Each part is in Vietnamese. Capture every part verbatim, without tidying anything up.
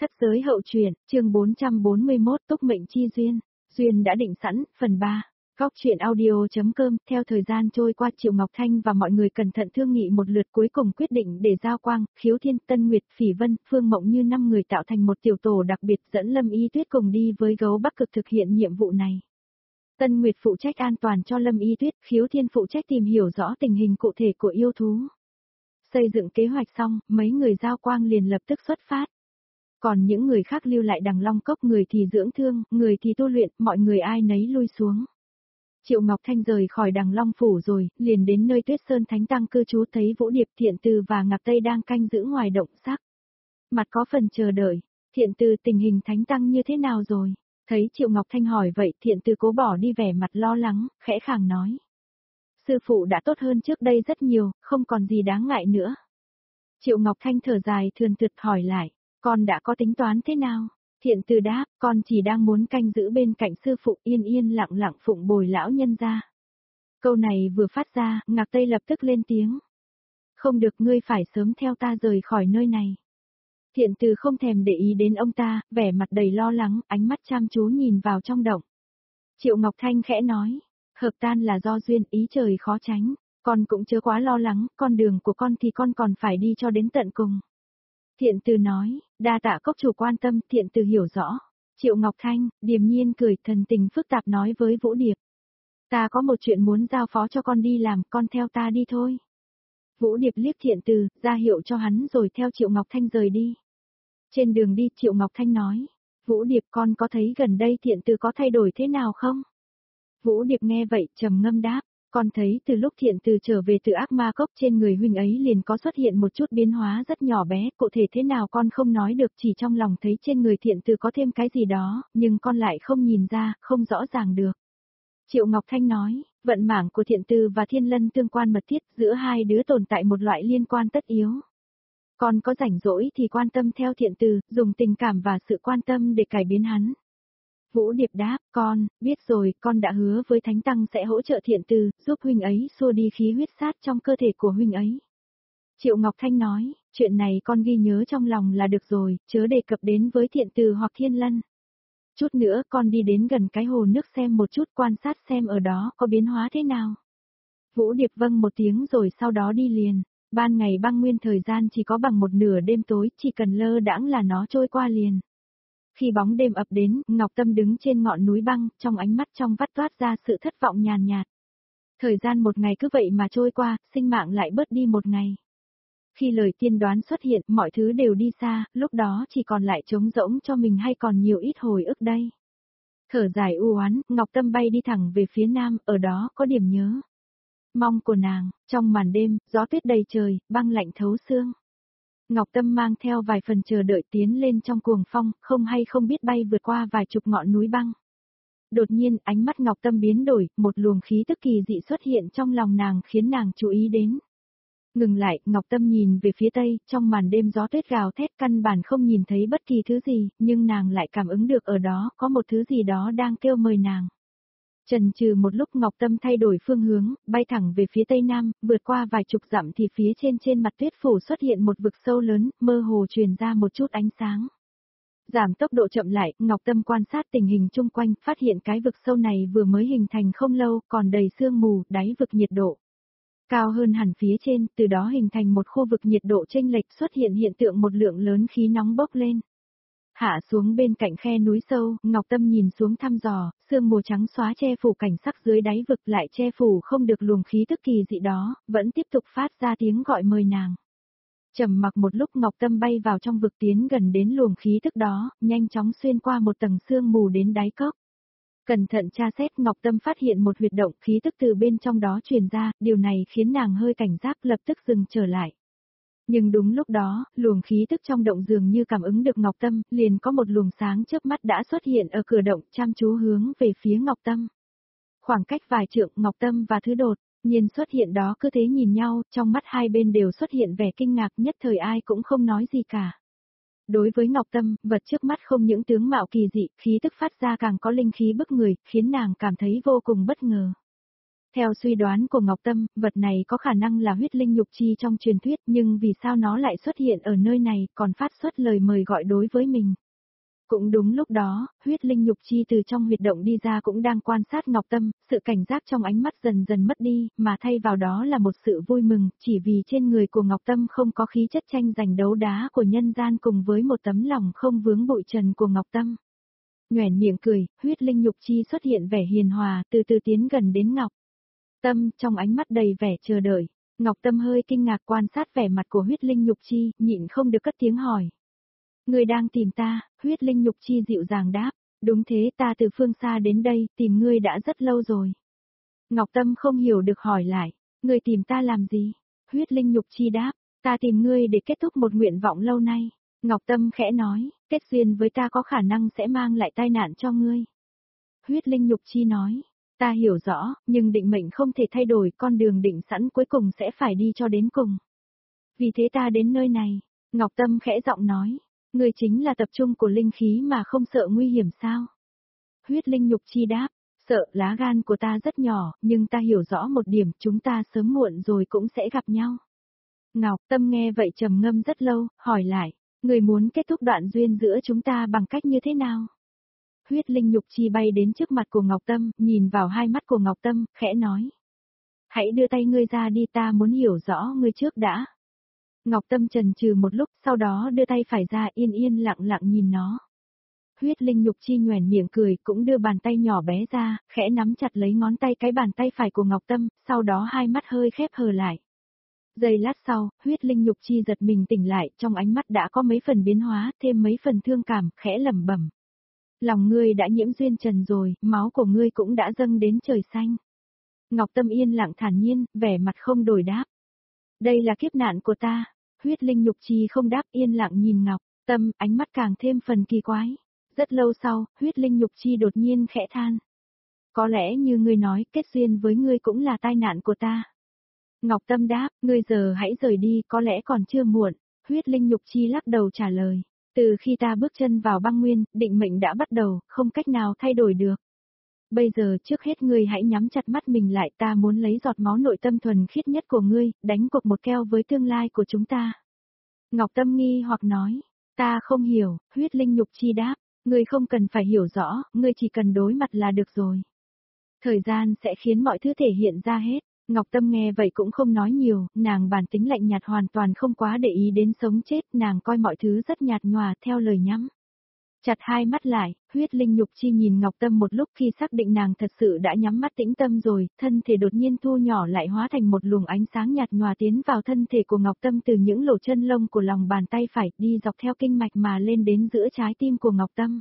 Thất giới hậu truyện, chương bốn trăm bốn mươi mốt Túc mệnh chi duyên, duyên đã định sẵn, phần ba. Góc truyện audio.com, theo thời gian trôi qua Triệu Ngọc Thanh và mọi người cẩn thận thương nghị một lượt cuối cùng quyết định để Giao Quang, Khiếu Thiên, Tân Nguyệt, Phỉ Vân, Phương Mộng như năm người tạo thành một tiểu tổ đặc biệt dẫn Lâm Y Tuyết cùng đi với Gấu Bắc Cực thực hiện nhiệm vụ này. Tân Nguyệt phụ trách an toàn cho Lâm Y Tuyết, Khiếu Thiên phụ trách tìm hiểu rõ tình hình cụ thể của yêu thú. Xây dựng kế hoạch xong, mấy người Giao Quang liền lập tức xuất phát. Còn những người khác lưu lại Đằng Long Cốc, người thì dưỡng thương, người thì tu luyện, mọi người ai nấy lui xuống. Triệu Ngọc Thanh rời khỏi Đằng Long Phủ rồi, liền đến nơi Tuyết Sơn Thánh Tăng cư trú, thấy Vũ Điệp, Thiện Từ và Ngạc Tây đang canh giữ ngoài động sắc. Mặt có phần chờ đợi. Thiện Từ, tình hình Thánh Tăng như thế nào rồi? Thấy Triệu Ngọc Thanh hỏi vậy, Thiện Từ cố bỏ đi vẻ mặt lo lắng, khẽ khàng nói. Sư phụ đã tốt hơn trước đây rất nhiều, không còn gì đáng ngại nữa. Triệu Ngọc Thanh thở dài thườn thượt hỏi lại. Con đã có tính toán thế nào? Thiện Từ đáp, con chỉ đang muốn canh giữ bên cạnh sư phụ, yên yên lặng lặng phụng bồi lão nhân gia. Câu này vừa phát ra, Ngạc Tây lập tức lên tiếng. Không được, ngươi phải sớm theo ta rời khỏi nơi này. Thiện Từ không thèm để ý đến ông ta, vẻ mặt đầy lo lắng, ánh mắt chăm chú nhìn vào trong động. Triệu Ngọc Thanh khẽ nói, hợp tan là do duyên, ý trời khó tránh, con cũng chớ quá lo lắng, con đường của con thì con còn phải đi cho đến tận cùng. Thiện Từ nói, đa tạ cốc chủ quan tâm, Thiện Từ hiểu rõ. Triệu Ngọc Thanh, điềm nhiên cười, thần tình phức tạp nói với Vũ Điệp. Ta có một chuyện muốn giao phó cho con đi làm, con theo ta đi thôi. Vũ Điệp liếc Thiện Từ, ra hiệu cho hắn rồi theo Triệu Ngọc Thanh rời đi. Trên đường đi, Triệu Ngọc Thanh nói, Vũ Điệp, con có thấy gần đây Thiện Từ có thay đổi thế nào không? Vũ Điệp nghe vậy, trầm ngâm đáp. Con thấy từ lúc Thiện Từ trở về từ ác ma cốc, trên người huynh ấy liền có xuất hiện một chút biến hóa rất nhỏ bé, cụ thể thế nào con không nói được, chỉ trong lòng thấy trên người Thiện Từ có thêm cái gì đó, nhưng con lại không nhìn ra, không rõ ràng được. Triệu Ngọc Thanh nói, vận mảng của Thiện Từ và Thiên Lân tương quan mật thiết, giữa hai đứa tồn tại một loại liên quan tất yếu. Con có rảnh rỗi thì quan tâm theo Thiện Từ, dùng tình cảm và sự quan tâm để cải biến hắn. Vũ Điệp đáp, con, biết rồi, con đã hứa với Thánh Tăng sẽ hỗ trợ Thiện Từ, giúp huynh ấy xua đi khí huyết sát trong cơ thể của huynh ấy. Triệu Ngọc Thanh nói, chuyện này con ghi nhớ trong lòng là được rồi, chớ đề cập đến với Thiện Từ hoặc Thiên Lân. Chút nữa con đi đến gần cái hồ nước xem một chút, quan sát xem ở đó có biến hóa thế nào. Vũ Điệp vâng một tiếng rồi sau đó đi liền. Ban ngày băng nguyên thời gian chỉ có bằng một nửa đêm tối, chỉ cần lơ đãng là nó trôi qua liền. Khi bóng đêm ập đến, Ngọc Tâm đứng trên ngọn núi băng, trong ánh mắt trong vắt toát ra sự thất vọng nhàn nhạt. Thời gian một ngày cứ vậy mà trôi qua, sinh mạng lại bớt đi một ngày. Khi lời tiên đoán xuất hiện, mọi thứ đều đi xa, lúc đó chỉ còn lại trống rỗng cho mình hay còn nhiều ít hồi ức đây. Thở dài u oán, Ngọc Tâm bay đi thẳng về phía nam, ở đó có điểm nhớ. Mong của nàng, trong màn đêm, gió tuyết đầy trời, băng lạnh thấu xương. Ngọc Tâm mang theo vài phần chờ đợi tiến lên trong cuồng phong, không hay không biết bay vượt qua vài chục ngọn núi băng. Đột nhiên, ánh mắt Ngọc Tâm biến đổi, một luồng khí tức kỳ dị xuất hiện trong lòng nàng khiến nàng chú ý đến. Ngừng lại, Ngọc Tâm nhìn về phía tây, trong màn đêm gió tuyết gào thét, căn bản không nhìn thấy bất kỳ thứ gì, nhưng nàng lại cảm ứng được ở đó có một thứ gì đó đang kêu mời nàng. Chần chừ một lúc, Ngọc Tâm thay đổi phương hướng, bay thẳng về phía tây nam, vượt qua vài chục dặm thì phía trên trên mặt tuyết phủ xuất hiện một vực sâu lớn, mơ hồ truyền ra một chút ánh sáng. Giảm tốc độ chậm lại, Ngọc Tâm quan sát tình hình chung quanh, phát hiện cái vực sâu này vừa mới hình thành không lâu, còn đầy sương mù, đáy vực nhiệt độ cao hơn hẳn phía trên, từ đó hình thành một khu vực nhiệt độ chênh lệch, xuất hiện hiện tượng một lượng lớn khí nóng bốc lên. Hạ xuống bên cạnh khe núi sâu, Ngọc Tâm nhìn xuống thăm dò, sương mù trắng xóa che phủ cảnh sắc dưới đáy vực, lại che phủ không được luồng khí tức kỳ dị đó, vẫn tiếp tục phát ra tiếng gọi mời nàng. Trầm mặc một lúc, Ngọc Tâm bay vào trong vực, tiến gần đến luồng khí tức đó, nhanh chóng xuyên qua một tầng sương mù đến đáy cốc. Cẩn thận tra xét, Ngọc Tâm phát hiện một huyệt động, khí tức từ bên trong đó truyền ra, điều này khiến nàng hơi cảnh giác, lập tức dừng trở lại. Nhưng đúng lúc đó, luồng khí tức trong động dường như cảm ứng được Ngọc Tâm, liền có một luồng sáng chớp mắt đã xuất hiện ở cửa động, chăm chú hướng về phía Ngọc Tâm. Khoảng cách vài trượng, Ngọc Tâm và thứ đột nhiên xuất hiện đó cứ thế nhìn nhau, trong mắt hai bên đều xuất hiện vẻ kinh ngạc, nhất thời ai cũng không nói gì cả. Đối với Ngọc Tâm, vật trước mắt không những tướng mạo kỳ dị, khí tức phát ra càng có linh khí bức người, khiến nàng cảm thấy vô cùng bất ngờ. Theo suy đoán của Ngọc Tâm, vật này có khả năng là huyết linh nhục chi trong truyền thuyết, nhưng vì sao nó lại xuất hiện ở nơi này, còn phát xuất lời mời gọi đối với mình. Cũng đúng lúc đó, huyết linh nhục chi từ trong huyệt động đi ra cũng đang quan sát Ngọc Tâm, sự cảnh giác trong ánh mắt dần dần mất đi, mà thay vào đó là một sự vui mừng, chỉ vì trên người của Ngọc Tâm không có khí chất tranh giành đấu đá của nhân gian cùng với một tấm lòng không vướng bụi trần của Ngọc Tâm. Nhoẻn miệng cười, huyết linh nhục chi xuất hiện vẻ hiền hòa, từ từ tiến gần đến Ngọc Tâm, trong ánh mắt đầy vẻ chờ đợi. Ngọc Tâm hơi kinh ngạc quan sát vẻ mặt của huyết linh nhục chi, nhịn không được cất tiếng hỏi. Ngươi đang tìm ta, huyết linh nhục chi dịu dàng đáp. Đúng thế, ta từ phương xa đến đây, tìm ngươi đã rất lâu rồi. Ngọc Tâm không hiểu được hỏi lại. Ngươi tìm ta làm gì? Huyết linh nhục chi đáp. Ta tìm ngươi để kết thúc một nguyện vọng lâu nay. Ngọc Tâm khẽ nói, kết duyên với ta có khả năng sẽ mang lại tai nạn cho ngươi. Huyết linh nhục chi nói. Ta hiểu rõ, nhưng định mệnh không thể thay đổi, con đường định sẵn cuối cùng sẽ phải đi cho đến cùng. Vì thế ta đến nơi này. Ngọc Tâm khẽ giọng nói. Ngươi chính là tập trung của linh khí mà không sợ nguy hiểm sao? Huyết linh nhục chi đáp, sợ, lá gan của ta rất nhỏ, nhưng ta hiểu rõ một điểm, chúng ta sớm muộn rồi cũng sẽ gặp nhau. Ngọc Tâm nghe vậy trầm ngâm rất lâu, hỏi lại, ngươi muốn kết thúc đoạn duyên giữa chúng ta bằng cách như thế nào? Huyết linh nhục chi bay đến trước mặt của Ngọc Tâm, nhìn vào hai mắt của Ngọc Tâm, khẽ nói. Hãy đưa tay ngươi ra đi, ta muốn hiểu rõ ngươi trước đã. Ngọc Tâm chần chừ một lúc, sau đó đưa tay phải ra, yên yên lặng lặng nhìn nó. Huyết linh nhục chi nhoẻn miệng cười, cũng đưa bàn tay nhỏ bé ra, khẽ nắm chặt lấy ngón tay cái bàn tay phải của Ngọc Tâm, sau đó hai mắt hơi khép hờ lại. Giây lát sau, huyết linh nhục chi giật mình tỉnh lại, trong ánh mắt đã có mấy phần biến hóa, thêm mấy phần thương cảm, khẽ lẩm bẩm. Lòng ngươi đã nhiễm duyên trần rồi, máu của ngươi cũng đã dâng đến trời xanh. Ngọc Tâm yên lặng thản nhiên, vẻ mặt không đổi đáp. Đây là kiếp nạn của ta. Huyết linh nhục chi không đáp, yên lặng nhìn Ngọc Tâm, ánh mắt càng thêm phần kỳ quái. Rất lâu sau, huyết linh nhục chi đột nhiên khẽ than. Có lẽ như ngươi nói, kết duyên với ngươi cũng là tai nạn của ta. Ngọc Tâm đáp, ngươi giờ hãy rời đi, có lẽ còn chưa muộn. Huyết linh nhục chi lắc đầu trả lời. Từ khi ta bước chân vào băng nguyên, định mệnh đã bắt đầu, không cách nào thay đổi được. Bây giờ trước hết ngươi hãy nhắm chặt mắt mình lại, ta muốn lấy giọt máu nội tâm thuần khiết nhất của ngươi, đánh cuộc một keo với tương lai của chúng ta. Ngọc Tâm nghi hoặc nói, ta không hiểu, huyết linh nhục chi đáp, ngươi không cần phải hiểu rõ, ngươi chỉ cần đối mặt là được rồi. Thời gian sẽ khiến mọi thứ thể hiện ra hết. Ngọc Tâm nghe vậy cũng không nói nhiều, nàng bản tính lạnh nhạt hoàn toàn không quá để ý đến sống chết, nàng coi mọi thứ rất nhạt nhòa theo lời nhắm. Chặt hai mắt lại, huyết linh nhục chi nhìn Ngọc Tâm một lúc, khi xác định nàng thật sự đã nhắm mắt tĩnh tâm rồi, thân thể đột nhiên thu nhỏ lại hóa thành một luồng ánh sáng nhạt nhòa tiến vào thân thể của Ngọc Tâm từ những lỗ chân lông của lòng bàn tay phải, đi dọc theo kinh mạch mà lên đến giữa trái tim của Ngọc Tâm.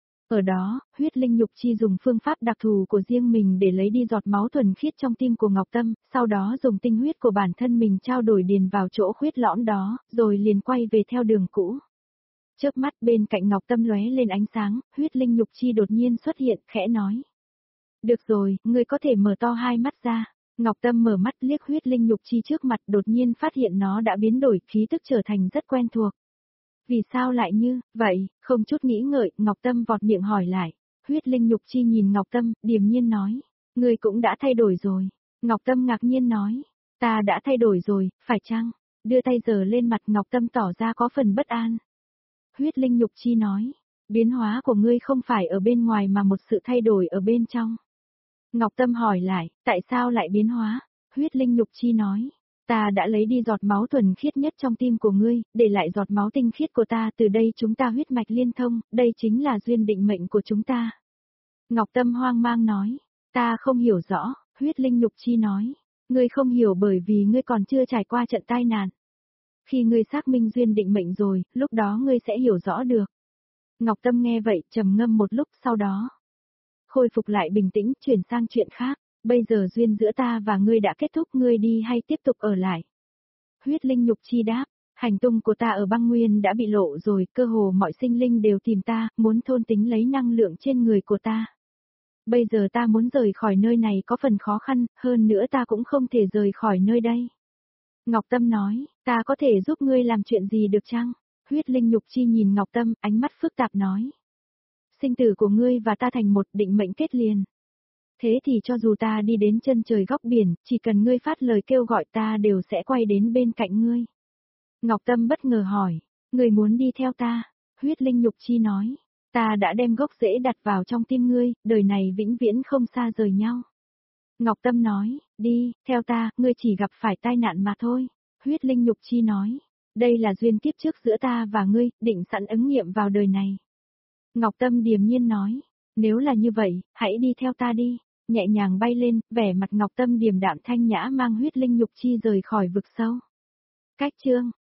Ở đó, huyết linh nhục chi dùng phương pháp đặc thù của riêng mình để lấy đi giọt máu thuần khiết trong tim của Ngọc Tâm, sau đó dùng tinh huyết của bản thân mình trao đổi điền vào chỗ khuyết lõm đó, rồi liền quay về theo đường cũ. Chớp mắt bên cạnh Ngọc Tâm lóe lên ánh sáng, huyết linh nhục chi đột nhiên xuất hiện, khẽ nói. Được rồi, ngươi có thể mở to hai mắt ra. Ngọc Tâm mở mắt liếc huyết linh nhục chi trước mặt, đột nhiên phát hiện nó đã biến đổi, khí tức trở thành rất quen thuộc. Vì sao lại như vậy? Không chút nghĩ ngợi, Ngọc Tâm vọt miệng hỏi lại. Huyết linh nhục chi nhìn Ngọc Tâm, điềm nhiên nói. Ngươi cũng đã thay đổi rồi. Ngọc Tâm ngạc nhiên nói. Ta đã thay đổi rồi, phải chăng? Đưa tay giở lên mặt, Ngọc Tâm tỏ ra có phần bất an. Huyết linh nhục chi nói. Biến hóa của ngươi không phải ở bên ngoài mà một sự thay đổi ở bên trong. Ngọc Tâm hỏi lại, tại sao lại biến hóa? Huyết linh nhục chi nói. Ta đã lấy đi giọt máu thuần khiết nhất trong tim của ngươi, để lại giọt máu tinh khiết của ta, từ đây chúng ta huyết mạch liên thông, đây chính là duyên định mệnh của chúng ta. Ngọc Tâm hoang mang nói, ta không hiểu rõ, huyết linh nhục chi nói, ngươi không hiểu bởi vì ngươi còn chưa trải qua trận tai nạn. Khi ngươi xác minh duyên định mệnh rồi, lúc đó ngươi sẽ hiểu rõ được. Ngọc Tâm nghe vậy, trầm ngâm một lúc, sau đó khôi phục lại bình tĩnh, chuyển sang chuyện khác. Bây giờ duyên giữa ta và ngươi đã kết thúc, ngươi đi hay tiếp tục ở lại? Huyết linh nhục chi đáp, hành tung của ta ở băng nguyên đã bị lộ rồi, cơ hồ mọi sinh linh đều tìm ta, muốn thôn tính lấy năng lượng trên người của ta. Bây giờ ta muốn rời khỏi nơi này có phần khó khăn, hơn nữa ta cũng không thể rời khỏi nơi đây. Ngọc Tâm nói, ta có thể giúp ngươi làm chuyện gì được chăng? Huyết linh nhục chi nhìn Ngọc Tâm, ánh mắt phức tạp nói. Sinh tử của ngươi và ta thành một, định mệnh kết liền. Thế thì cho dù ta đi đến chân trời góc biển, chỉ cần ngươi phát lời kêu gọi ta đều sẽ quay đến bên cạnh ngươi. Ngọc Tâm bất ngờ hỏi, ngươi muốn đi theo ta? Huyết Linh Nhục Chi nói, ta đã đem gốc rễ đặt vào trong tim ngươi, đời này vĩnh viễn không xa rời nhau. Ngọc Tâm nói, đi, theo ta, ngươi chỉ gặp phải tai nạn mà thôi. Huyết Linh Nhục Chi nói, đây là duyên kiếp trước giữa ta và ngươi, định sẵn ứng nghiệm vào đời này. Ngọc Tâm điềm nhiên nói, nếu là như vậy, hãy đi theo ta đi. Nhẹ nhàng bay lên, vẻ mặt Ngọc Tâm điềm đạm thanh nhã mang Huyết Linh Nhục Chi rời khỏi vực sâu. Cách chương